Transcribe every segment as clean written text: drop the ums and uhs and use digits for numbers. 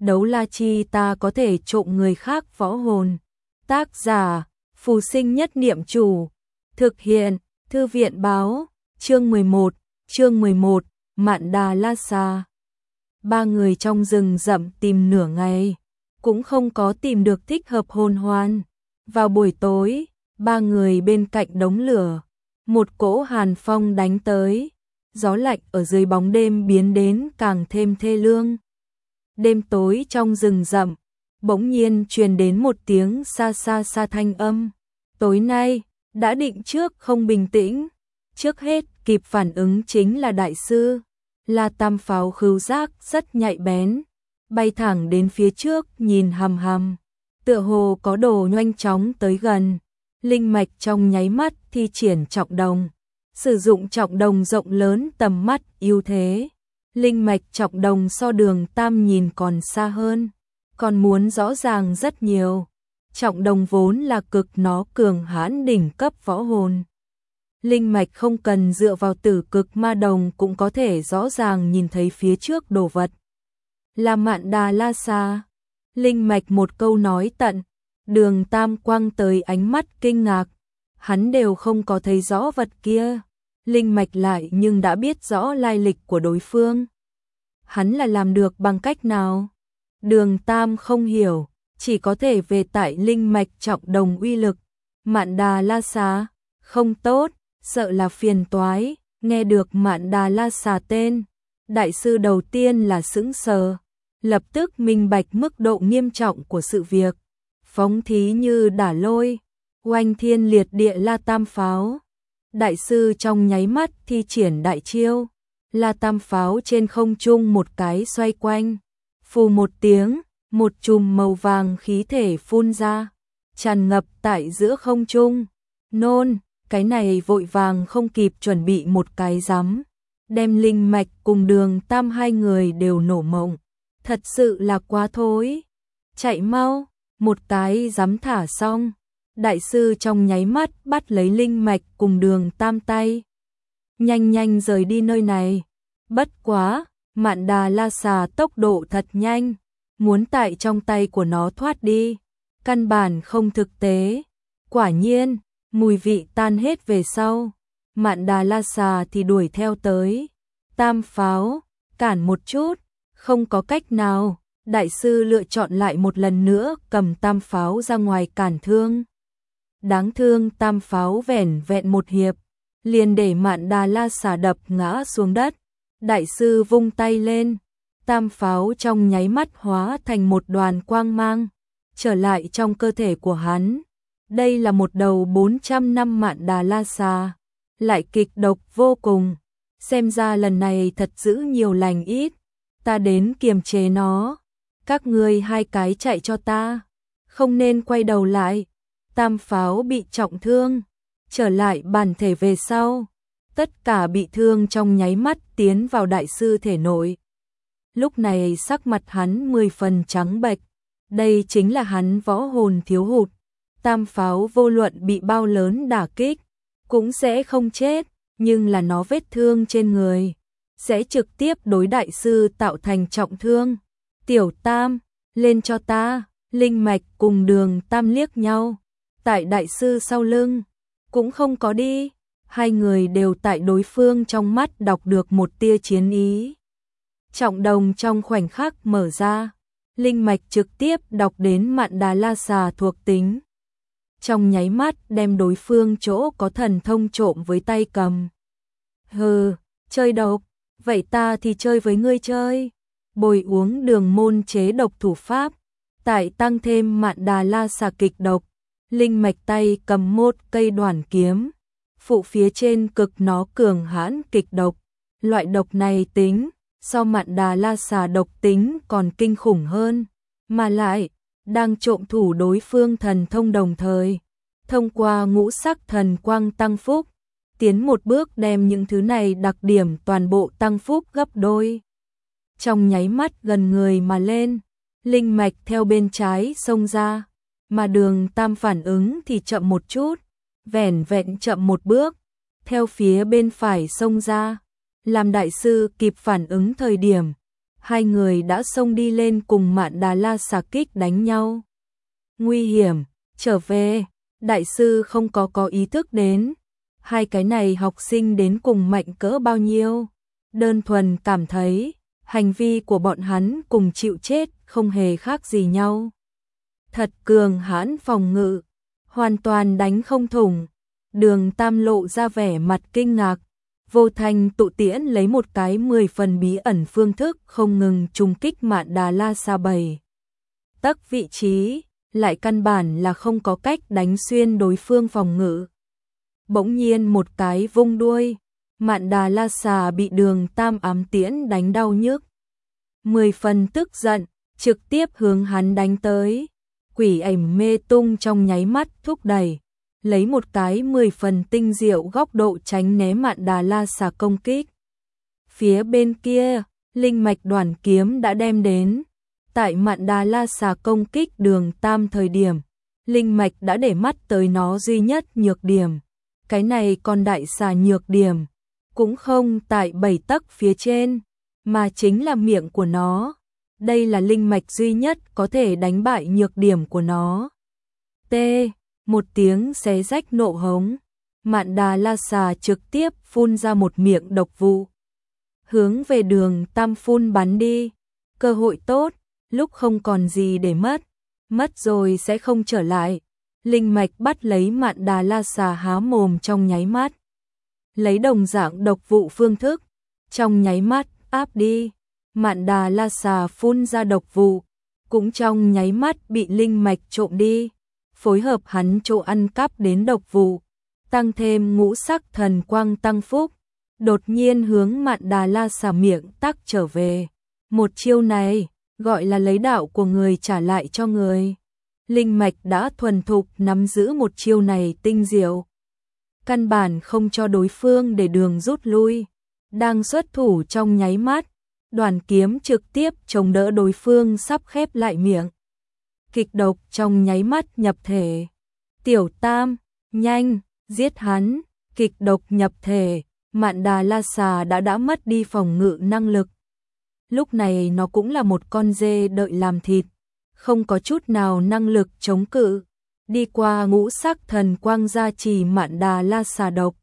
đấu la chi ta có thể trộm người khác võ hồn. Tác giả, Phù Sinh Nhất Niệm Chủ. Thực hiện, Thư viện báo, chương 11, Mạn Đà La Xà. Ba người trong rừng rậm tìm nửa ngày, cũng không có tìm được thích hợp hồn hoàn. Vào buổi tối, ba người bên cạnh đống lửa, một cỗ hàn phong đánh tới, gió lạnh ở dưới bóng đêm biến đến càng thêm thê lương. Đêm tối trong rừng rậm, bỗng nhiên truyền đến một tiếng xa xa xa thanh âm. Tối nay, đã định trước không bình tĩnh. Trước hết kịp phản ứng chính là đại sư. La Tam Pháo khứu giác rất nhạy bén, bay thẳng đến phía trước nhìn hằm hằm, tựa hồ có đồ nhanh chóng tới gần. Linh mạch trong nháy mắt thi triển trọng đồng, sử dụng trọng đồng rộng lớn tầm mắt ưu thế. Linh mạch trọng đồng so Đường Tam nhìn còn xa hơn, còn muốn rõ ràng rất nhiều. Trọng đồng vốn là cực nó cường hãn đỉnh cấp võ hồn. Linh mạch không cần dựa vào tử cực ma đồng cũng có thể rõ ràng nhìn thấy phía trước đồ vật. Là Mạn Đà La Xà. Linh mạch một câu nói tận, Đường Tam quăng tới ánh mắt kinh ngạc. Hắn đều không có thấy rõ vật kia, linh mạch lại nhưng đã biết rõ lai lịch của đối phương. Hắn là làm được bằng cách nào? Đường Tam không hiểu, chỉ có thể về tại linh mạch trọng đồng uy lực. Mạn Đà La Xà, không tốt, sợ là phiền toái. Nghe được Mạn Đà La Xà tên, đại sư đầu tiên là sững sờ, lập tức minh bạch mức độ nghiêm trọng của sự việc. Phóng thí như đả lôi, oanh thiên liệt địa La Tam Pháo. Đại sư trong nháy mắt thi triển đại chiêu, La Tam Pháo trên không trung một cái xoay quanh, phù một tiếng, một chùm màu vàng khí thể phun ra, tràn ngập tại giữa không trung. Nôn, cái này vội vàng không kịp chuẩn bị một cái rắm, đem linh mạch cùng Đường Tam hai người đều nổ mộng. Thật sự là quá thối. Chạy mau, một cái rắm thả xong. Đại sư trong nháy mắt bắt lấy linh mạch cùng Đường Tam tay. Nhanh nhanh rời đi nơi này. Bất quá, Mạn Đà La Xà tốc độ thật nhanh, muốn tại trong tay của nó thoát đi, căn bản không thực tế. Quả nhiên, mùi vị tan hết về sau, Mạn Đà La Xà thì đuổi theo tới. Tam Pháo, cản một chút, không có cách nào. Đại sư lựa chọn lại một lần nữa cầm Tam Pháo ra ngoài cản thương. Đáng thương Tam Pháo vẻn vẹn một hiệp, liền để Mạn Đà La Xà đập ngã xuống đất. Đại sư vung tay lên, Tam Pháo trong nháy mắt hóa thành một đoàn quang mang, trở lại trong cơ thể của hắn. Đây là một đầu 400 năm Mạn Đà La Xà, lại kịch độc vô cùng. Xem ra lần này thật giữ nhiều lành ít, ta đến kiềm chế nó. Các ngươi hai cái chạy cho ta, không nên quay đầu lại. Tam Pháo bị trọng thương, trở lại bản thể về sau, tất cả bị thương trong nháy mắt tiến vào đại sư thể nội. Lúc này sắc mặt hắn 10 phần trắng bệch, đây chính là hắn võ hồn thiếu hụt. Tam Pháo vô luận bị bao lớn đả kích, cũng sẽ không chết, nhưng là nó vết thương trên người, sẽ trực tiếp đối đại sư tạo thành trọng thương. Tiểu Tam, lên cho ta. Linh mạch cùng Đường Tam liếc nhau, tại đại sư sau lưng, cũng không có đi. Hai người đều tại đối phương trong mắt đọc được một tia chiến ý. Trọng đồng trong khoảnh khắc mở ra, linh mạch trực tiếp đọc đến Mạn Đà La Xà thuộc tính. Trong nháy mắt đem đối phương chỗ có thần thông trộm với tay cầm. Hừ, chơi độc, vậy ta thì chơi với ngươi chơi. Bồi uống Đường môn chế độc thủ pháp, tại tăng thêm Mạn Đà La Xà kịch độc. Linh mạch tay cầm một cây đoản kiếm, phụ phía trên cực nó cường hãn kịch độc. Loại độc này tính, so Mạn Đà La Xà độc tính còn kinh khủng hơn, mà lại, đang trộm thủ đối phương thần thông đồng thời. Thông qua ngũ sắc thần quang tăng phúc, tiến một bước đem những thứ này đặc điểm toàn bộ tăng phúc gấp đôi. Trong nháy mắt gần người mà lên, linh mạch theo bên trái xông ra, mà Đường Tam phản ứng thì chậm một chút, vẻn vẹn chậm một bước, theo phía bên phải xông ra. Làm đại sư kịp phản ứng thời điểm, hai người đã xông đi lên cùng Mạn Đà La Xà kích đánh nhau. Nguy hiểm, trở về, đại sư không có ý thức đến. Hai cái này học sinh đến cùng mạnh cỡ bao nhiêu, đơn thuần cảm thấy hành vi của bọn hắn cùng chịu chết không hề khác gì nhau. Thật cường hãn phòng ngự, hoàn toàn đánh không thủng. Đường Tam lộ ra vẻ mặt kinh ngạc, Vô Thanh Tụ Tiễn lấy một cái 10 phần bí ẩn phương thức không ngừng trùng kích Mạn Đà La Xà 7 tấc vị trí, lại căn bản là không có cách đánh xuyên đối phương phòng ngự. Bỗng nhiên một cái vung đuôi, Mạn Đà La Xà bị Đường Tam ám tiễn đánh đau nhức. 10 phần tức giận, trực tiếp hướng hắn đánh tới. Quỷ ảnh mê tung trong nháy mắt thúc đẩy, lấy một cái 10 phần tinh diệu góc độ tránh né Mạn Đà La Xà công kích. Phía bên kia, linh mạch đoàn kiếm đã đem đến. Tại Mạn Đà La Xà công kích Đường Tam thời điểm, linh mạch đã để mắt tới nó duy nhất nhược điểm. Cái này còn đại xà nhược điểm, cũng không tại 7 tấc phía trên, mà chính là miệng của nó. Đây là linh mạch duy nhất có thể đánh bại nhược điểm của nó. T. Một tiếng xé rách nộ hống, Mạn Đà La Xà trực tiếp phun ra một miệng độc vụ, hướng về Đường Tam phun bắn đi. Cơ hội tốt, lúc không còn gì để mất rồi sẽ không trở lại. Linh mạch bắt lấy Mạn Đà La Xà há mồm trong nháy mắt, lấy đồng dạng độc vụ phương thức, trong nháy mắt áp đi. Mạn Đà La Xà phun ra độc vụ, cũng trong nháy mắt bị linh mạch trộm đi, phối hợp hắn chỗ ăn cắp đến độc vụ, tăng thêm ngũ sắc thần quang tăng phúc, đột nhiên hướng Mạn Đà La Xà miệng tắc trở về. Một chiêu này gọi là lấy đạo của người trả lại cho người. Linh mạch đã thuần thục nắm giữ một chiêu này tinh diệu, căn bản không cho đối phương để đường rút lui. Đang xuất thủ trong nháy mắt, đoàn kiếm trực tiếp chống đỡ đối phương sắp khép lại miệng. Kịch độc trong nháy mắt nhập thể. Tiểu Tam, nhanh, giết hắn. Kịch độc nhập thể, Mạn Đà La Xà đã mất đi phòng ngự năng lực. Lúc này nó cũng là một con dê đợi làm thịt, không có chút nào năng lực chống cự. Đi qua ngũ sắc thần quang gia trì Mạn Đà La Xà độc,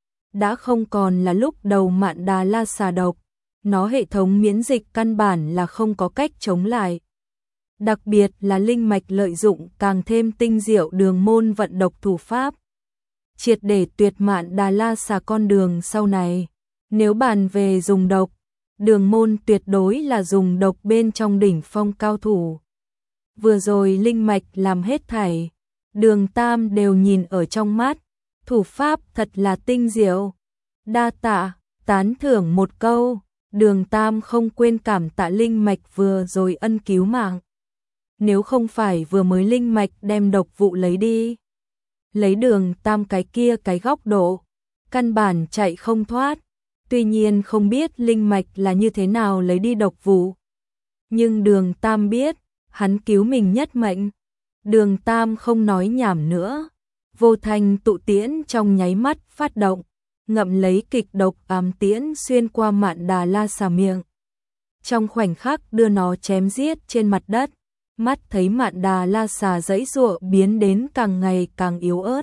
đã không còn là lúc đầu Mạn Đà La Xà độc, nó hệ thống miễn dịch căn bản là không có cách chống lại. Đặc biệt là linh mạch lợi dụng càng thêm tinh diệu đường môn vận độc thủ pháp, triệt để tuyệt Mạn Đà La Xà con đường sau này. Nếu bàn về dùng độc, Đường môn tuyệt đối là dùng độc bên trong đỉnh phong cao thủ. Vừa rồi linh mạch làm hết thảy, Đường Tam đều nhìn ở trong mắt, thủ pháp thật là tinh diệu. Đa tạ, tán thưởng một câu. Đường Tam không quên cảm tạ linh mạch vừa rồi ân cứu mạng. Nếu không phải vừa mới linh mạch đem độc vụ lấy đi, lấy Đường Tam cái kia cái góc độ, căn bản chạy không thoát. Tuy nhiên không biết linh mạch là như thế nào lấy đi độc vụ, nhưng Đường Tam biết, hắn cứu mình nhất mệnh. Đường Tam không nói nhảm nữa, Vô Thanh Tụ Tiễn trong nháy mắt phát động, ngậm lấy kịch độc ám tiễn xuyên qua Mạn Đà La Xà miệng. Trong khoảnh khắc đưa nó chém giết trên mặt đất, mắt thấy Mạn Đà La Xà giãy giụa biến đến càng ngày càng yếu ớt.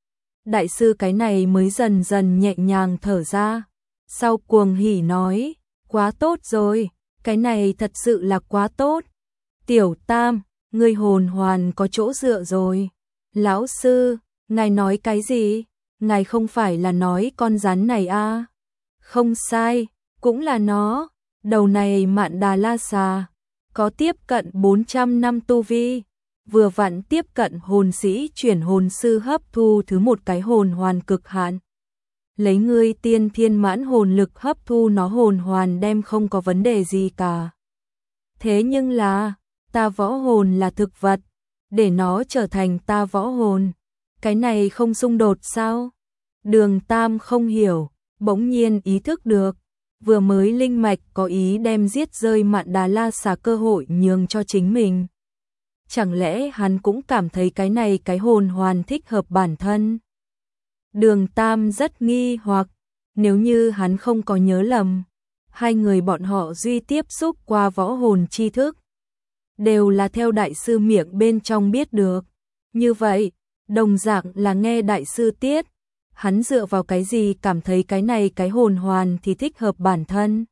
Đại sư cái này mới dần dần nhẹ nhàng thở ra, sau cuồng hỉ nói, quá tốt rồi, cái này thật sự là quá tốt. Tiểu Tam, ngươi hồn hoàn có chỗ dựa rồi. Lão sư, ngài nói cái gì? Ngài không phải là nói con rắn này à? Không sai, cũng là nó. Đầu này Mạn Đà La Xà có tiếp cận 400 năm tu vi, vừa vặn tiếp cận hồn sĩ chuyển hồn sư hấp thu thứ một cái hồn hoàn cực hạn. Lấy ngươi tiên thiên mãn hồn lực hấp thu nó hồn hoàn đem không có vấn đề gì cả. Thế nhưng là, ta võ hồn là thực vật, để nó trở thành ta võ hồn, cái này không xung đột sao? Đường Tam không hiểu, bỗng nhiên ý thức được, vừa mới linh mạch có ý đem giết rơi Mạn Đà La Xà cơ hội nhường cho chính mình. Chẳng lẽ hắn cũng cảm thấy cái này cái hồn hoàn thích hợp bản thân? Đường Tam rất nghi hoặc, nếu như hắn không có nhớ lầm, hai người bọn họ duy tiếp xúc qua võ hồn tri thức, đều là theo đại sư miệng bên trong biết được. Như vậy, đồng dạng là nghe đại sư tiết, hắn dựa vào cái gì cảm thấy cái này cái hồn hoàn thì thích hợp bản thân?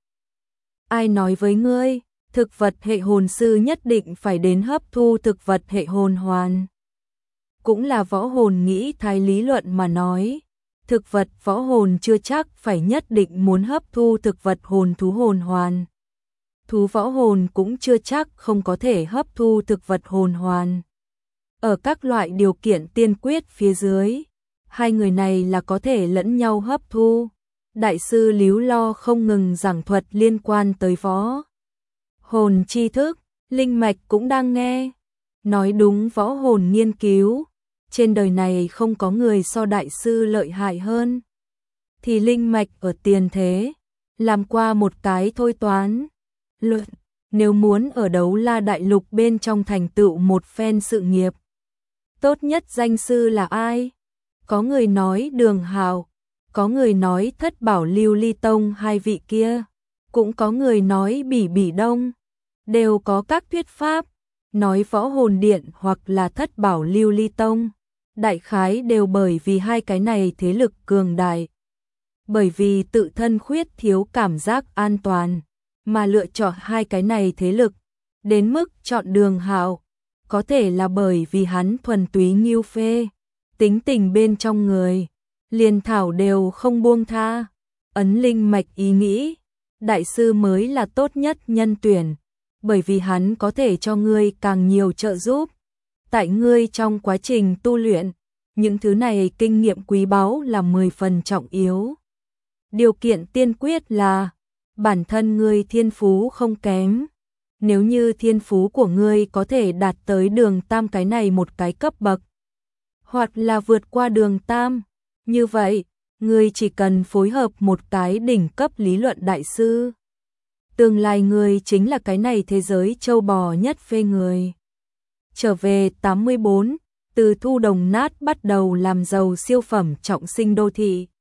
Ai nói với ngươi, thực vật hệ hồn sư nhất định phải đến hấp thu thực vật hệ hồn hoàn? Cũng là võ hồn nghĩ thái lý luận mà nói, thực vật võ hồn chưa chắc phải nhất định muốn hấp thu thực vật hồn thú hồn hoàn. Thú võ hồn cũng chưa chắc không có thể hấp thu thực vật hồn hoàn. Ở các loại điều kiện tiên quyết phía dưới, hai người này là có thể lẫn nhau hấp thu. Đại sư líu lo không ngừng giảng thuật liên quan tới võ hồn tri thức, Linh Mạch cũng đang nghe. Nói đúng, võ hồn nghiên cứu, trên đời này không có người so đại sư lợi hại hơn. Thì Linh Mạch ở tiền thế, làm qua một cái thôi toán luận, nếu muốn ở Đấu La Đại Lục bên trong thành tựu một phen sự nghiệp, tốt nhất danh sư là ai? Có người nói Đường Hào, có người nói Thất Bảo Lưu Ly Tông hai vị kia, cũng có người nói Bỉ Bỉ Đông, đều có các thuyết pháp, nói Võ Hồn Điện hoặc là Thất Bảo Lưu Ly Tông, đại khái đều bởi vì hai cái này thế lực cường đại, bởi vì tự thân khuyết thiếu cảm giác an toàn, mà lựa chọn hai cái này thế lực, đến mức chọn Đường Hào, có thể là bởi vì hắn thuần túy nghiêu phê, tính tình bên trong người, liền thảo đều không buông tha. Ấn Linh Mạch ý nghĩ, đại sư mới là tốt nhất nhân tuyển, bởi vì hắn có thể cho ngươi càng nhiều trợ giúp. Tại ngươi trong quá trình tu luyện, những thứ này kinh nghiệm quý báu là 10 phần trọng yếu. Điều kiện tiên quyết là bản thân ngươi thiên phú không kém. Nếu như thiên phú của ngươi có thể đạt tới Đường Tam cái này một cái cấp bậc, hoặc là vượt qua Đường Tam, như vậy, ngươi chỉ cần phối hợp một cái đỉnh cấp lý luận đại sư. Tương lai ngươi chính là cái này thế giới châu bò nhất phê người. Trở về 84, từ thu đồng nát bắt đầu làm giàu siêu phẩm trọng sinh đô thị.